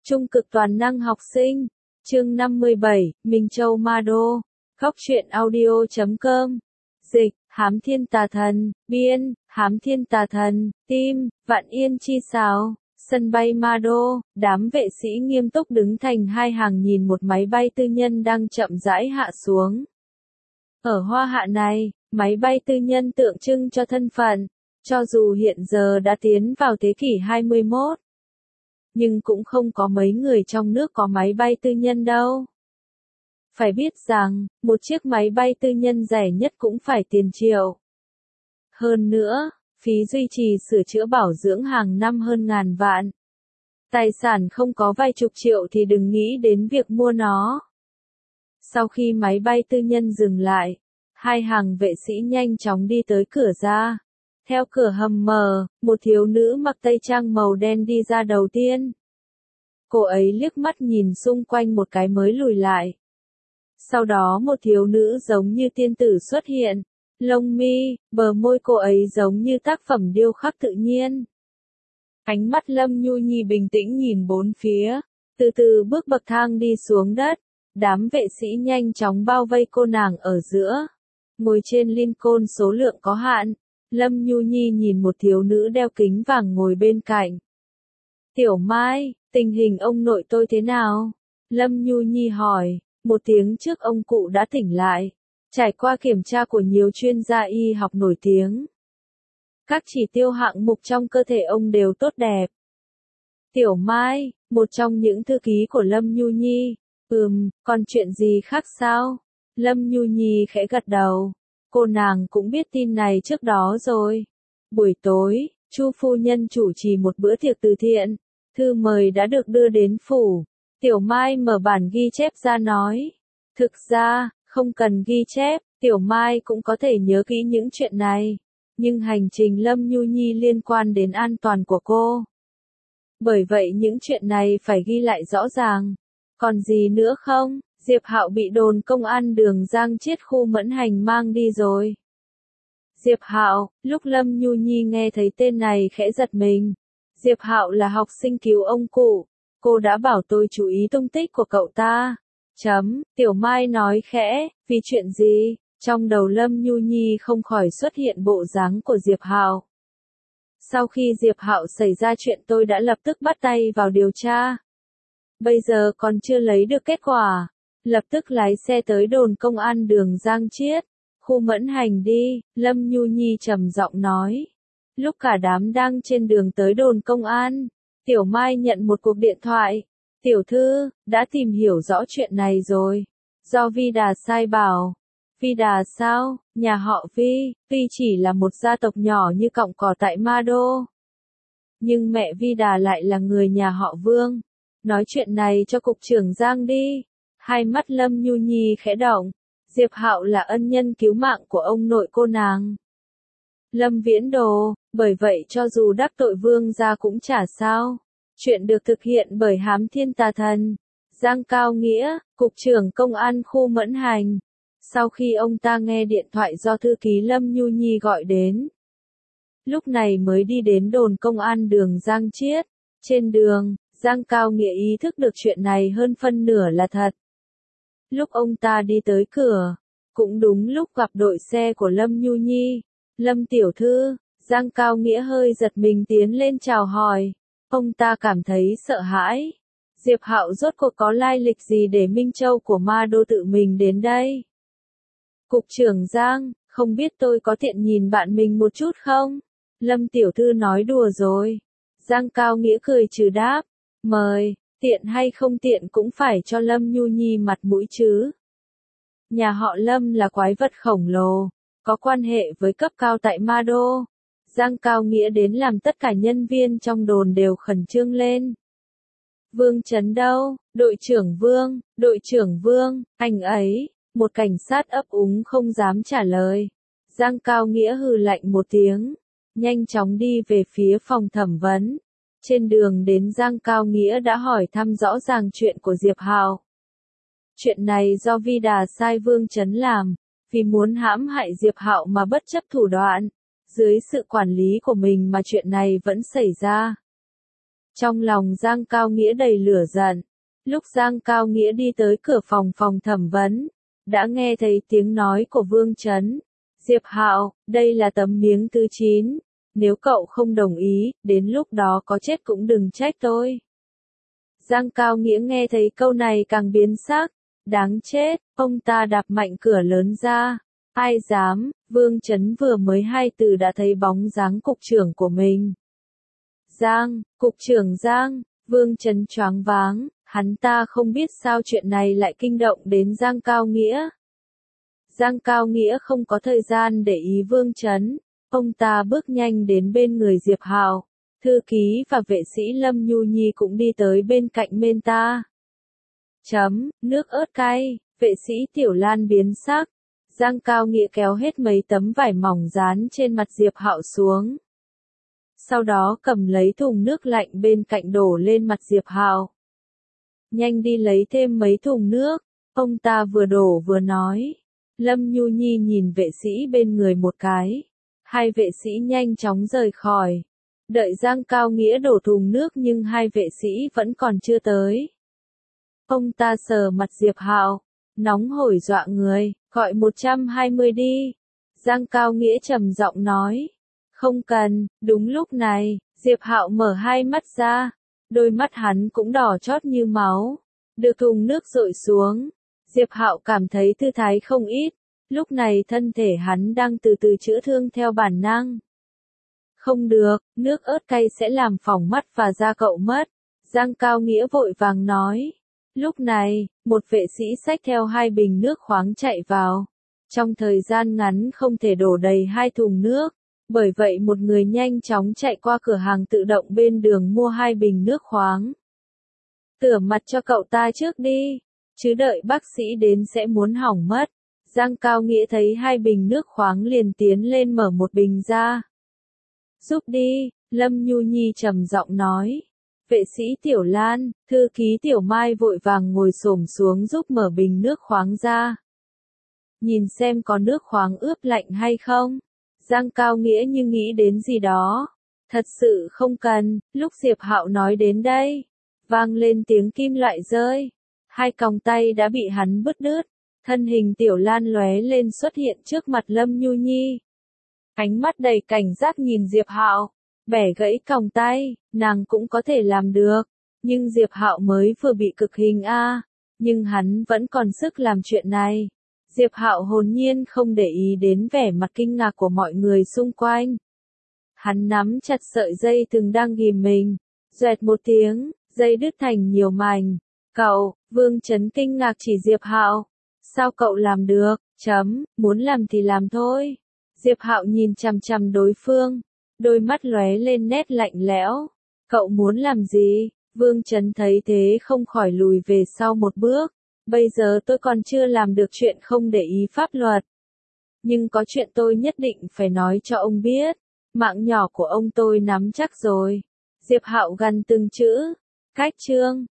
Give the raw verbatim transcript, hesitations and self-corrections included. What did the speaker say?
Trung cực toàn năng học sinh. Chương năm mươi bảy, Minh Châu Ma Đô. Góc truyện audio chấm com. Dịch, Hám Thiên Tà Thần. Biên, Hám Thiên Tà Thần. Tim, Vạn Yên Chi Sào. Sân bay Ma Đô, đám vệ sĩ nghiêm túc đứng thành hai hàng nhìn một máy bay tư nhân đang chậm rãi hạ xuống. Ở Hoa Hạ này, máy bay tư nhân tượng trưng cho thân phận, cho dù hiện giờ đã tiến vào thế kỷ hai mươi mốt. Nhưng cũng không có mấy người trong nước có máy bay tư nhân đâu. Phải biết rằng, một chiếc máy bay tư nhân rẻ nhất cũng phải tiền triệu. Hơn nữa, phí duy trì sửa chữa bảo dưỡng hàng năm hơn ngàn vạn. Tài sản không có vài chục triệu thì đừng nghĩ đến việc mua nó. Sau khi máy bay tư nhân dừng lại, hai hàng vệ sĩ nhanh chóng đi tới cửa ra. Theo cửa hầm mở, một thiếu nữ mặc tây trang màu đen đi ra đầu tiên. Cô ấy liếc mắt nhìn xung quanh một cái mới lùi lại. Sau đó một thiếu nữ giống như tiên tử xuất hiện. Lông mi, bờ môi cô ấy giống như tác phẩm điêu khắc tự nhiên. Ánh mắt Lâm Nhu Nhi bình tĩnh nhìn bốn phía, từ từ bước bậc thang đi xuống đất. Đám vệ sĩ nhanh chóng bao vây cô nàng ở giữa. Ngồi trên Lincoln số lượng có hạn. Lâm Nhu Nhi nhìn một thiếu nữ đeo kính vàng ngồi bên cạnh. Tiểu Mai, tình hình ông nội tôi thế nào? Lâm Nhu Nhi hỏi, một tiếng trước ông cụ đã tỉnh lại. Trải qua kiểm tra của nhiều chuyên gia y học nổi tiếng. Các chỉ tiêu hạng mục trong cơ thể ông đều tốt đẹp. Tiểu Mai, một trong những thư ký của Lâm Nhu Nhi. Ừm, còn chuyện gì khác sao? Lâm Nhu Nhi khẽ gật đầu. Cô nàng cũng biết tin này trước đó rồi. Buổi tối, Chu phu nhân chủ trì một bữa tiệc từ thiện. Thư mời đã được đưa đến phủ. Tiểu Mai mở bản ghi chép ra nói. Thực ra, không cần ghi chép, Tiểu Mai cũng có thể nhớ kỹ những chuyện này. Nhưng hành trình Lâm Nhu Nhi liên quan đến an toàn của cô. Bởi vậy những chuyện này phải ghi lại rõ ràng. Còn gì nữa không? Diệp Hạo bị đồn công an đường Giang Chiết khu Mẫn Hành mang đi rồi. Diệp Hạo, lúc Lâm Nhu Nhi nghe thấy tên này khẽ giật mình. Diệp Hạo là học sinh cứu ông cụ. Cô đã bảo tôi chú ý tung tích của cậu ta. Chấm, Tiểu Mai nói khẽ, vì chuyện gì? Trong đầu Lâm Nhu Nhi không khỏi xuất hiện bộ dáng của Diệp Hạo. Sau khi Diệp Hạo xảy ra chuyện tôi đã lập tức bắt tay vào điều tra. Bây giờ còn chưa lấy được kết quả. Lập tức lái xe tới đồn công an đường Giang Chiết, khu Mẫn Hành đi, Lâm Nhu Nhi trầm giọng nói. Lúc cả đám đang trên đường tới đồn công an, Tiểu Mai nhận một cuộc điện thoại. Tiểu thư, đã tìm hiểu rõ chuyện này rồi. Do Vi Đà sai bảo. Vi Đà sao? Nhà họ Vi, tuy chỉ là một gia tộc nhỏ như cọng cỏ tại Ma Đô. Nhưng mẹ Vi Đà lại là người nhà họ Vương. Nói chuyện này cho cục trưởng Giang đi. Hai mắt Lâm Nhu Nhi khẽ động. Diệp Hạo là ân nhân cứu mạng của ông nội cô nàng. Lâm Viễn Đồ, bởi vậy cho dù đắc tội Vương gia cũng chả sao. Chuyện được thực hiện bởi Hám Thiên Tà Thần. Giang Cao Nghĩa, cục trưởng công an khu Mẫn Hành. Sau khi ông ta nghe điện thoại do thư ký Lâm Nhu Nhi gọi đến. Lúc này mới đi đến đồn công an đường Giang Chiết. Trên đường, Giang Cao Nghĩa ý thức được chuyện này hơn phân nửa là thật. Lúc ông ta đi tới cửa, cũng đúng lúc gặp đội xe của Lâm Nhu Nhi. Lâm tiểu thư, Giang Cao Nghĩa hơi giật mình tiến lên chào hỏi. Ông ta cảm thấy sợ hãi. Diệp Hạo rốt cuộc có lai lịch gì để Minh Châu của Ma Đô tự mình đến đây? Cục trưởng Giang, không biết tôi có tiện nhìn bạn mình một chút không? Lâm tiểu thư nói đùa rồi. Giang Cao Nghĩa cười trừ đáp. Mời, tiện hay không tiện cũng phải cho Lâm Nhu Nhi mặt mũi chứ. Nhà họ Lâm là quái vật khổng lồ, có quan hệ với cấp cao tại Ma Đô. Giang Cao Nghĩa đến làm tất cả nhân viên trong đồn đều khẩn trương lên. Vương Chấn đâu? Đội trưởng Vương, đội trưởng Vương, anh ấy, một cảnh sát ấp úng không dám trả lời. Giang Cao Nghĩa hừ lạnh một tiếng, nhanh chóng đi về phía phòng thẩm vấn. Trên đường đến Giang Cao Nghĩa đã hỏi thăm rõ ràng chuyện của Diệp Hạo. Chuyện này do Vi Đà sai Vương Chấn làm, vì muốn hãm hại Diệp Hạo mà bất chấp thủ đoạn. Dưới sự quản lý của mình mà chuyện này vẫn xảy ra. Trong lòng Giang Cao Nghĩa đầy lửa giận. Lúc Giang Cao Nghĩa đi tới cửa phòng phòng thẩm vấn, đã nghe thấy tiếng nói của Vương Chấn. Diệp Hạo, đây là tấm miếng thứ chín. Nếu cậu không đồng ý, đến lúc đó có chết cũng đừng trách tôi. Giang Cao Nghĩa nghe thấy câu này càng biến sắc. Đáng chết, ông ta đạp mạnh cửa lớn ra. Ai dám, Vương Chấn vừa mới hai từ đã thấy bóng dáng cục trưởng của mình. Giang, cục trưởng Giang, Vương Chấn choáng váng, hắn ta không biết sao chuyện này lại kinh động đến Giang Cao Nghĩa. Giang Cao Nghĩa không có thời gian để ý Vương Chấn, ông ta bước nhanh đến bên người Diệp Hạo, thư ký và vệ sĩ Lâm Nhu Nhi cũng đi tới bên cạnh bên ta. Chấm, nước ớt cay, vệ sĩ Tiểu Lan biến sắc. Giang Cao Nghĩa kéo hết mấy tấm vải mỏng dán trên mặt Diệp Hạo xuống. Sau đó cầm lấy thùng nước lạnh bên cạnh đổ lên mặt Diệp Hạo. Nhanh đi lấy thêm mấy thùng nước, ông ta vừa đổ vừa nói. Lâm Nhu Nhi nhìn vệ sĩ bên người một cái. Hai vệ sĩ nhanh chóng rời khỏi. Đợi Giang Cao Nghĩa đổ thùng nước nhưng hai vệ sĩ vẫn còn chưa tới. Ông ta sờ mặt Diệp Hạo, nóng hổi dọa người, gọi một trăm hai mươi đi. Giang Cao Nghĩa trầm giọng nói. Không cần, đúng lúc này, Diệp Hạo mở hai mắt ra, đôi mắt hắn cũng đỏ chót như máu. Được thùng nước dội xuống, Diệp Hạo cảm thấy thư thái không ít, lúc này thân thể hắn đang từ từ chữa thương theo bản năng. Không được, nước ớt cay sẽ làm phỏng mắt và da cậu mất. Giang Cao Nghĩa vội vàng nói. Lúc này, một vệ sĩ xách theo hai bình nước khoáng chạy vào. Trong thời gian ngắn không thể đổ đầy hai thùng nước, bởi vậy một người nhanh chóng chạy qua cửa hàng tự động bên đường mua hai bình nước khoáng. Rửa mặt cho cậu ta trước đi, chứ đợi bác sĩ đến sẽ muốn hỏng mất. Giang Cao Nghĩa thấy hai bình nước khoáng liền tiến lên mở một bình ra. Giúp đi, Lâm Nhu Nhi trầm giọng nói. Vệ sĩ Tiểu Lan, thư ký Tiểu Mai vội vàng ngồi xổm xuống giúp mở bình nước khoáng ra. Nhìn xem có nước khoáng ướp lạnh hay không. Giang Cao Nghĩa như nghĩ đến gì đó. Thật sự không cần, lúc Diệp Hạo nói đến đây. Vang lên tiếng kim loại rơi. Hai còng tay đã bị hắn bứt đứt. Thân hình Tiểu Lan lóe lên xuất hiện trước mặt Lâm Nhu Nhi. Ánh mắt đầy cảnh giác nhìn Diệp Hạo. Bẻ gãy còng tay, nàng cũng có thể làm được. Nhưng Diệp Hạo mới vừa bị cực hình a, nhưng hắn vẫn còn sức làm chuyện này. Diệp Hạo hồn nhiên không để ý đến vẻ mặt kinh ngạc của mọi người xung quanh. Hắn nắm chặt sợi dây thừng đang ghìm mình. Doẹt một tiếng, dây đứt thành nhiều mảnh. Cậu, Vương Chấn kinh ngạc chỉ Diệp Hạo. Sao cậu làm được? Chấm, muốn làm thì làm thôi. Diệp Hạo nhìn chằm chằm đối phương. Đôi mắt lóe lên nét lạnh lẽo. Cậu muốn làm gì? Vương Chấn thấy thế không khỏi lùi về sau một bước. Bây giờ tôi còn chưa làm được chuyện không để ý pháp luật. Nhưng có chuyện tôi nhất định phải nói cho ông biết. Mạng nhỏ của ông tôi nắm chắc rồi. Diệp Hạo gằn từng chữ. Cách chương.